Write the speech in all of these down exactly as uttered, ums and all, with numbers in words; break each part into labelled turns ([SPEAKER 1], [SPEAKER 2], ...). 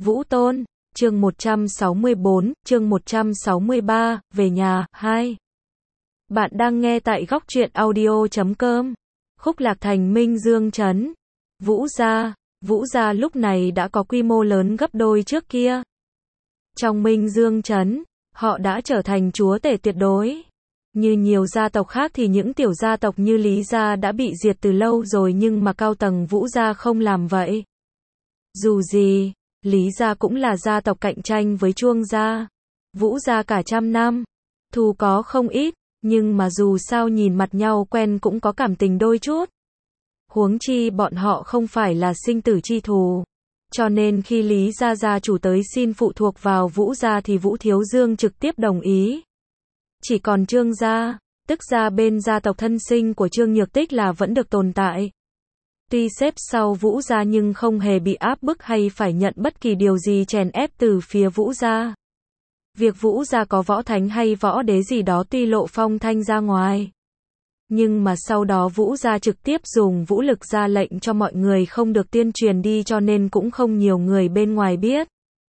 [SPEAKER 1] Vũ Tôn, chương một trăm sáu mươi bốn, chương một trăm sáu mươi ba, về nhà, hai. Bạn đang nghe tại góc truyện audio chấm com. Khúc Lạc Thành Minh Dương trấn. Vũ gia, Vũ gia lúc này đã có quy mô lớn gấp đôi trước kia. Trong Minh Dương trấn, họ đã trở thành chúa tể tuyệt đối. Như nhiều gia tộc khác thì những tiểu gia tộc như Lý gia đã bị diệt từ lâu rồi, nhưng mà cao tầng Vũ gia không làm vậy. Dù gì, Lý gia cũng là gia tộc cạnh tranh với Chuông gia, Vũ gia cả trăm năm, thù có không ít, nhưng mà dù sao nhìn mặt nhau quen cũng có cảm tình đôi chút. Huống chi bọn họ không phải là sinh tử chi thù. Cho nên khi Lý gia gia chủ tới xin phụ thuộc vào Vũ gia thì Vũ Thiếu Dương trực tiếp đồng ý. Chỉ còn Trương gia, tức gia bên gia tộc thân sinh của Trương Nhược Tích là vẫn được tồn tại. Tuy xếp sau Vũ gia nhưng không hề bị áp bức hay phải nhận bất kỳ điều gì chèn ép từ phía Vũ gia. Việc Vũ gia có võ thánh hay võ đế gì đó tuy lộ phong thanh ra ngoài, nhưng mà sau đó Vũ gia trực tiếp dùng vũ lực ra lệnh cho mọi người không được tuyên truyền đi, cho nên cũng không nhiều người bên ngoài biết.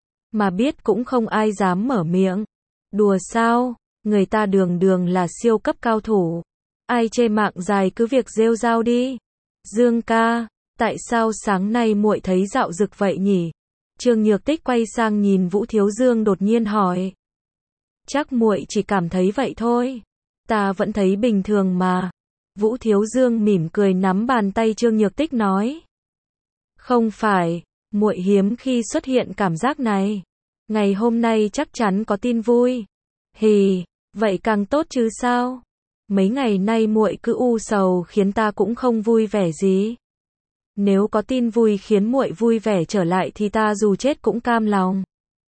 [SPEAKER 1] Mà biết cũng không ai dám mở miệng. Đùa sao, người ta đường đường là siêu cấp cao thủ. Ai chê mạng dài cứ việc rêu rao đi. Dương ca, tại sao sáng nay muội thấy dạo dực vậy nhỉ? Trương Nhược Tích quay sang nhìn Vũ Thiếu Dương đột nhiên hỏi. Chắc muội chỉ cảm thấy vậy thôi. Ta vẫn thấy bình thường mà. Vũ Thiếu Dương mỉm cười nắm bàn tay Trương Nhược Tích nói. Không phải, muội hiếm khi xuất hiện cảm giác này. Ngày hôm nay chắc chắn có tin vui. Hì, vậy càng tốt chứ sao? Mấy ngày nay muội cứ u sầu khiến ta cũng không vui vẻ gì. Nếu có tin vui khiến muội vui vẻ trở lại thì ta dù chết cũng cam lòng.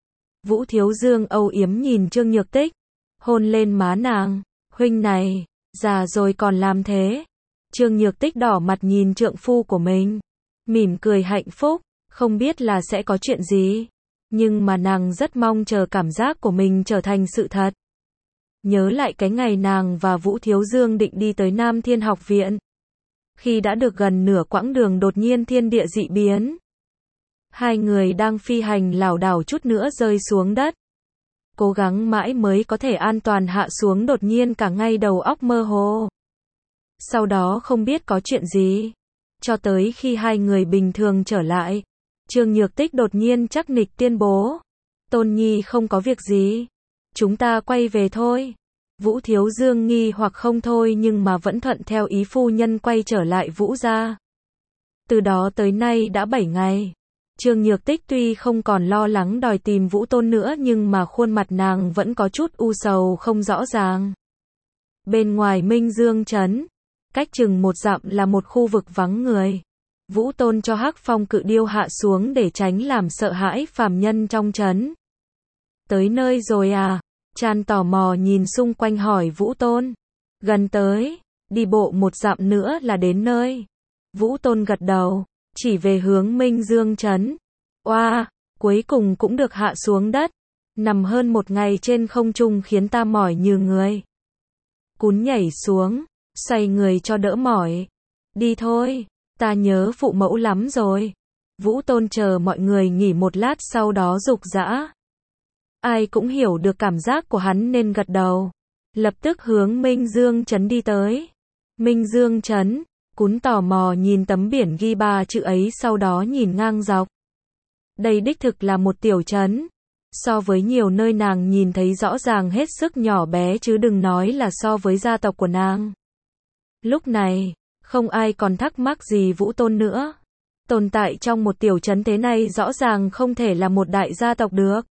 [SPEAKER 1] Vũ Thiếu Dương âu yếm nhìn Trương Nhược Tích, hôn lên má nàng. Huynh này, già rồi còn làm thế. Trương Nhược Tích đỏ mặt nhìn trượng phu của mình, mỉm cười hạnh phúc, không biết là sẽ có chuyện gì. Nhưng mà nàng rất mong chờ cảm giác của mình trở thành sự thật. Nhớ lại cái ngày nàng và Vũ Thiếu Dương định đi tới Nam Thiên Học Viện. Khi đã được gần nửa quãng đường đột nhiên thiên địa dị biến. Hai người đang phi hành lảo đảo chút nữa rơi xuống đất. Cố gắng mãi mới có thể an toàn hạ xuống, đột nhiên cả ngay đầu óc mơ hồ. Sau đó không biết có chuyện gì. Cho tới khi hai người bình thường trở lại, Trương Nhược Tích đột nhiên chắc nịch tuyên bố. Tôn Nhi không có việc gì. Chúng ta quay về thôi. Vũ Thiếu Dương nghi hoặc không thôi nhưng mà vẫn thuận theo ý phu nhân quay trở lại Vũ gia. Từ đó tới nay đã bảy ngày. Trương Nhược Tích tuy không còn lo lắng đòi tìm Vũ Tôn nữa nhưng mà khuôn mặt nàng vẫn có chút u sầu không rõ ràng. Bên ngoài Minh Dương trấn, cách chừng một dặm là một khu vực vắng người. Vũ Tôn cho Hắc Phong cự điêu hạ xuống để tránh làm sợ hãi phàm nhân trong trấn. Tới nơi rồi à? Chan tò mò nhìn xung quanh hỏi Vũ Tôn. Gần tới, đi bộ một dặm nữa là đến nơi. Vũ Tôn gật đầu, chỉ về hướng Minh Dương trấn. Oa, cuối cùng cũng được hạ xuống đất. Nằm hơn một ngày trên không trung khiến ta mỏi như người. Cún nhảy xuống, xoay người cho đỡ mỏi. Đi thôi, ta nhớ phụ mẫu lắm rồi. Vũ Tôn chờ mọi người nghỉ một lát sau đó giục giã. Ai cũng hiểu được cảm giác của hắn nên gật đầu. Lập tức hướng Minh Dương trấn đi tới. Minh Dương trấn, Cún tò mò nhìn tấm biển ghi ba chữ ấy sau đó nhìn ngang dọc. Đây đích thực là một tiểu trấn. So với nhiều nơi nàng nhìn thấy rõ ràng hết sức nhỏ bé chứ đừng nói là so với gia tộc của nàng. Lúc này, không ai còn thắc mắc gì Vũ Tôn nữa. Tồn tại trong một tiểu trấn thế này rõ ràng không thể là một đại gia tộc được.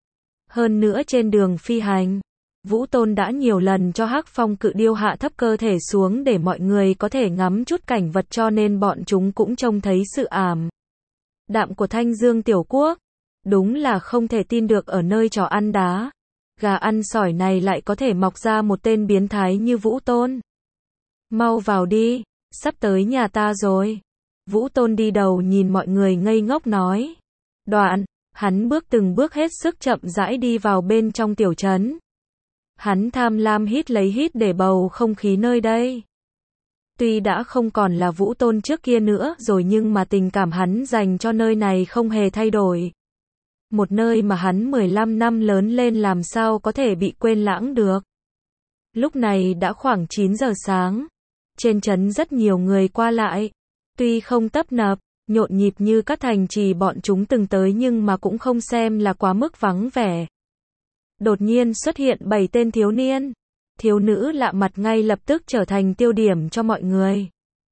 [SPEAKER 1] Hơn nữa trên đường phi hành, Vũ Tôn đã nhiều lần cho Hắc Phong cự điêu hạ thấp cơ thể xuống để mọi người có thể ngắm chút cảnh vật, cho nên bọn chúng cũng trông thấy sự ảm đạm của Thanh Dương tiểu quốc. Đúng là không thể tin được ở nơi trò ăn đá, gà ăn sỏi này lại có thể mọc ra một tên biến thái như Vũ Tôn. Mau vào đi, sắp tới nhà ta rồi. Vũ Tôn đi đầu nhìn mọi người ngây ngốc nói. Đoạn, hắn bước từng bước hết sức chậm rãi đi vào bên trong tiểu trấn. Hắn tham lam hít lấy hít để bầu không khí nơi đây. Tuy đã không còn là Vũ Tôn trước kia nữa rồi nhưng mà tình cảm hắn dành cho nơi này không hề thay đổi. Một nơi mà hắn mười lăm năm lớn lên làm sao có thể bị quên lãng được. Lúc này đã khoảng chín giờ sáng. Trên trấn rất nhiều người qua lại. Tuy không tấp nập, nhộn nhịp như các thành trì bọn chúng từng tới nhưng mà cũng không xem là quá mức vắng vẻ. Đột nhiên xuất hiện bảy tên thiếu niên. Thiếu nữ lạ mặt ngay lập tức trở thành tiêu điểm cho mọi người.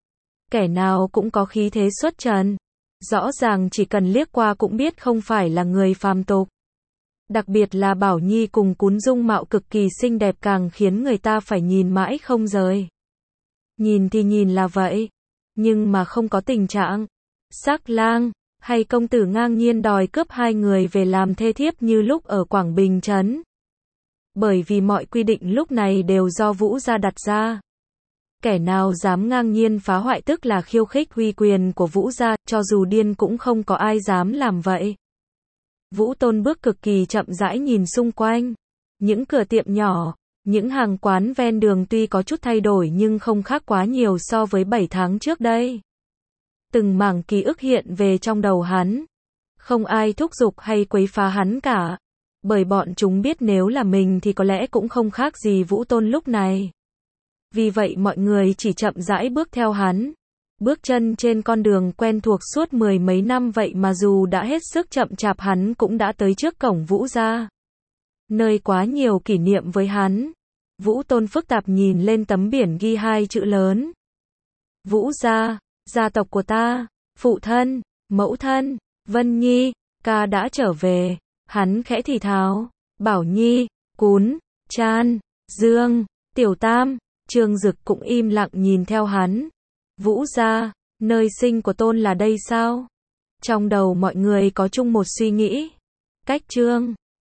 [SPEAKER 1] Kẻ nào cũng có khí thế xuất trần. Rõ ràng chỉ cần liếc qua cũng biết không phải là người phàm tục. Đặc biệt là Bảo Nhi cùng Cún dung mạo cực kỳ xinh đẹp càng khiến người ta phải nhìn mãi không rời. Nhìn thì nhìn là vậy, nhưng mà không có tình trạng sắc lang hay công tử ngang nhiên đòi cướp hai người về làm thê thiếp như lúc ở Quảng Bình trấn. Bởi vì mọi quy định lúc này đều do Vũ gia đặt ra. Kẻ nào dám ngang nhiên phá hoại tức là khiêu khích uy quyền của Vũ gia, cho dù điên cũng không có ai dám làm vậy. Vũ Tôn bước cực kỳ chậm rãi nhìn xung quanh. Những cửa tiệm nhỏ, những hàng quán ven đường tuy có chút thay đổi nhưng không khác quá nhiều so với bảy tháng trước đây. Từng mảng ký ức hiện về trong đầu hắn. Không ai thúc giục hay quấy phá hắn cả. Bởi bọn chúng biết nếu là mình thì có lẽ cũng không khác gì Vũ Tôn lúc này. Vì vậy mọi người chỉ chậm rãi bước theo hắn. Bước chân trên con đường quen thuộc suốt mười mấy năm vậy mà dù đã hết sức chậm chạp hắn cũng đã tới trước cổng Vũ gia. Nơi quá nhiều kỷ niệm với hắn. Vũ Tôn phức tạp nhìn lên tấm biển ghi hai chữ lớn. Vũ gia, gia tộc của ta, phụ thân, mẫu thân, Vân Nhi, ca đã trở về. Hắn khẽ thì thào, Bảo Nhi, Cún, Chan, Dương, Tiểu Tam, Trương Dực cũng im lặng nhìn theo hắn. Vũ gia, nơi sinh của Tôn là đây sao? Trong đầu mọi người có chung một suy nghĩ. Cách Trương